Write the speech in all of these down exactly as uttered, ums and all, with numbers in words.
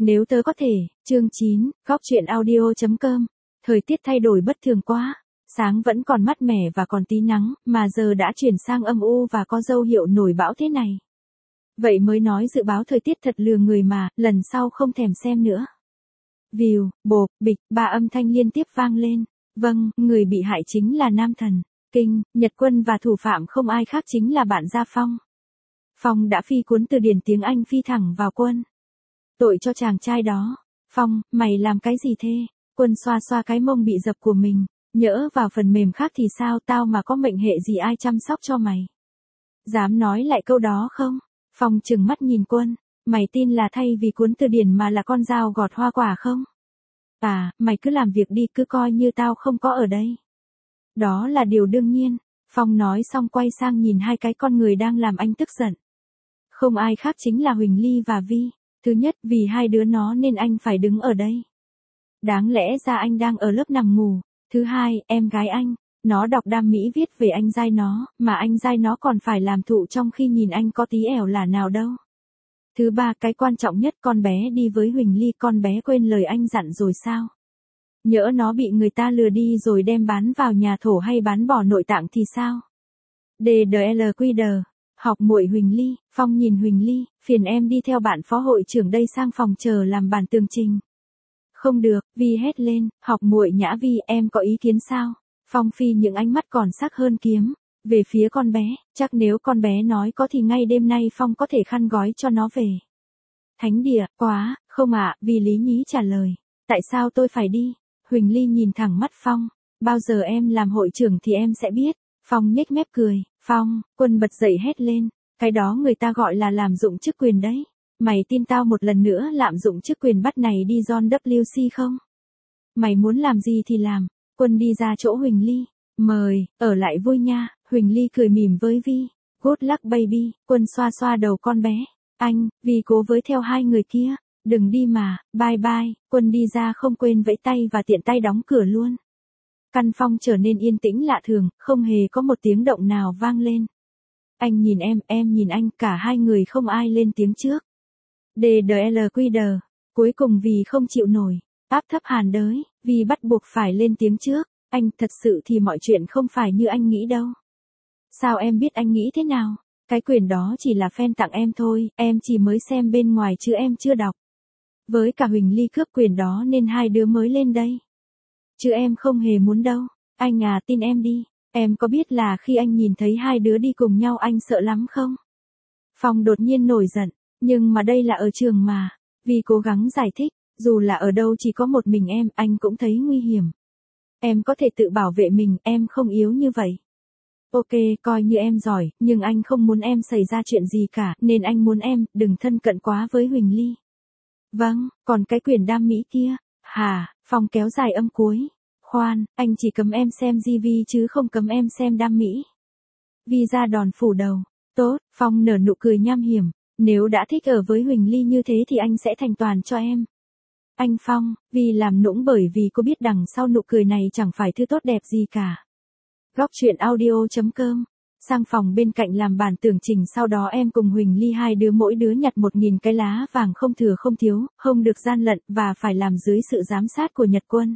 Nếu tớ có thể, chương chín, góc chuyện audio.com. Thời tiết thay đổi bất thường quá. Sáng vẫn còn mát mẻ và còn tí nắng, mà giờ đã chuyển sang âm u và có dấu hiệu nổi bão thế này. Vậy mới nói dự báo thời tiết thật lừa người mà, lần sau không thèm xem nữa. Vìu, bộp, bịch, ba âm thanh liên tiếp vang lên. Vâng, người bị hại chính là nam thần, Kinh, Nhật Quân và thủ phạm không ai khác chính là bạn Gia Phong. Phong đã phi cuốn từ điển tiếng Anh phi thẳng vào Quân. Tội cho chàng trai đó. Phong, mày làm cái gì thế? Quân xoa xoa cái mông bị dập của mình. Nhỡ vào phần mềm khác thì sao, tao mà có mệnh hệ gì ai chăm sóc cho mày? Dám nói lại câu đó không? Phong trừng mắt nhìn Quân. Mày tin là thay vì cuốn từ điển mà là con dao gọt hoa quả không? À, mày cứ làm việc đi, cứ coi như tao không có ở đây. Đó là điều đương nhiên. Phong nói xong quay sang nhìn hai cái con người đang làm anh tức giận. Không ai khác chính là Huỳnh Ly và Vi. Thứ nhất, vì hai đứa nó nên anh phải đứng ở đây. Đáng lẽ ra anh đang ở lớp nằm ngủ. Thứ hai, em gái anh, nó đọc đam mỹ viết về anh giai nó, mà anh giai nó còn phải làm thụ trong khi nhìn anh có tí ẻo là nào đâu. Thứ ba, cái quan trọng nhất, con bé đi với Huỳnh Ly, con bé quên lời anh dặn rồi sao? Nhỡ nó bị người ta lừa đi rồi đem bán vào nhà thổ hay bán bỏ nội tạng thì sao? đê đê lờ quy đờ. Học muội Huỳnh Ly. Phong nhìn Huỳnh Ly, phiền em đi theo bạn phó hội trưởng đây sang phòng chờ làm bản tường trình. Không được, Vi hét lên, học muội Nhã Vi, em có ý kiến sao? Phong phi những ánh mắt còn sắc hơn kiếm. Về phía con bé, chắc nếu con bé nói có thì ngay đêm nay Phong có thể khăn gói cho nó về. Thánh địa, quá, không ạ, Vi lý nhí trả lời. Tại sao tôi phải đi? Huỳnh Ly nhìn thẳng mắt Phong. Bao giờ em làm hội trưởng thì em sẽ biết. Phong nhếch mép cười. Phong, Quân bật dậy hét lên. Cái đó người ta gọi là lạm dụng chức quyền đấy. Mày tin tao một lần nữa lạm dụng chức quyền bắt này đi John vê xê không? Mày muốn làm gì thì làm. Quân đi ra chỗ Huỳnh Ly. Mời, ở lại vui nha. Huỳnh Ly cười mỉm với Vi. Good luck baby. Quân xoa xoa đầu con bé. Anh, Vi cố với theo hai người kia. Đừng đi mà, bye bye. Quân đi ra không quên vẫy tay và tiện tay đóng cửa luôn. Căn phòng trở nên yên tĩnh lạ thường, không hề có một tiếng động nào vang lên. Anh nhìn em, em nhìn anh, cả hai người không ai lên tiếng trước. đê đê lờ quy đờ. Cuối cùng vì không chịu nổi, áp thấp hàn đới, vì bắt buộc phải lên tiếng trước. Anh, thật sự thì mọi chuyện không phải như anh nghĩ đâu. Sao em biết anh nghĩ thế nào? Cái quyền đó chỉ là fan tặng em thôi, em chỉ mới xem bên ngoài chứ em chưa đọc. Với cả Huỳnh Ly cướp quyền đó nên hai đứa mới lên đây. Chứ em không hề muốn đâu. Anh à, tin em đi. Em có biết là khi anh nhìn thấy hai đứa đi cùng nhau anh sợ lắm không? Phong đột nhiên nổi giận. Nhưng mà đây là ở trường mà. Vì cố gắng giải thích. Dù là ở đâu chỉ có một mình em, anh cũng thấy nguy hiểm. Em có thể tự bảo vệ mình, em không yếu như vậy. Ok, coi như em giỏi, nhưng anh không muốn em xảy ra chuyện gì cả, nên anh muốn em đừng thân cận quá với Huỳnh Ly. Vâng, còn cái quyền đam mỹ kia? Hả? Phong kéo dài âm cuối. Khoan, anh chỉ cấm em xem gi vê chứ không cấm em xem đam mỹ. Vi ra đòn phủ đầu. Tốt, Phong nở nụ cười nham hiểm. Nếu đã thích ở với Huỳnh Ly như thế thì anh sẽ thành toàn cho em. Anh Phong, Vi làm nũng bởi vì cô biết đằng sau nụ cười này chẳng phải thứ tốt đẹp gì cả. Góc chuyện audio.com. Sang phòng bên cạnh làm bản tường trình, sau đó em cùng Huỳnh Ly hai đứa mỗi đứa nhặt một nghìn cái lá vàng không thừa không thiếu, không được gian lận và phải làm dưới sự giám sát của Nhật Quân.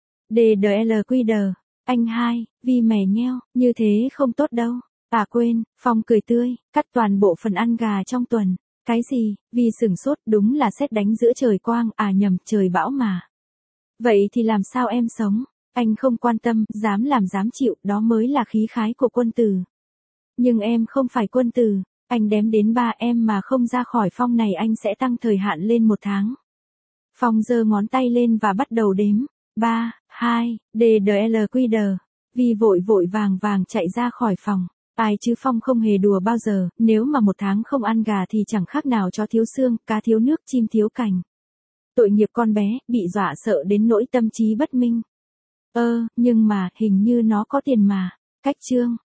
đê đê lờ quy đờ. Anh hai, Vi mè nheo, như thế không tốt đâu. À quên, Phong cười tươi, cắt toàn bộ phần ăn gà trong tuần. Cái gì? Vi sửng sốt, đúng là sét đánh giữa trời quang, à nhầm, trời bão mà. Vậy thì làm sao em sống? Anh không quan tâm, dám làm dám chịu, đó mới là khí khái của quân tử. Nhưng em không phải quân tử. Anh đếm đến ba em mà không ra khỏi phòng này anh sẽ tăng thời hạn lên một tháng. Phong giơ ngón tay lên và bắt đầu đếm. ba, hai, đê đê lờ quy đờ. Vi vội vội vàng vàng chạy ra khỏi phòng. Ai chứ Phong không hề đùa bao giờ, nếu mà một tháng không ăn gà thì chẳng khác nào chó thiếu xương, cá thiếu nước, chim thiếu cành. Tội nghiệp con bé, bị dọa sợ đến nỗi tâm trí bất minh. Ơ, nhưng mà, hình như nó có tiền mà. Cách chương.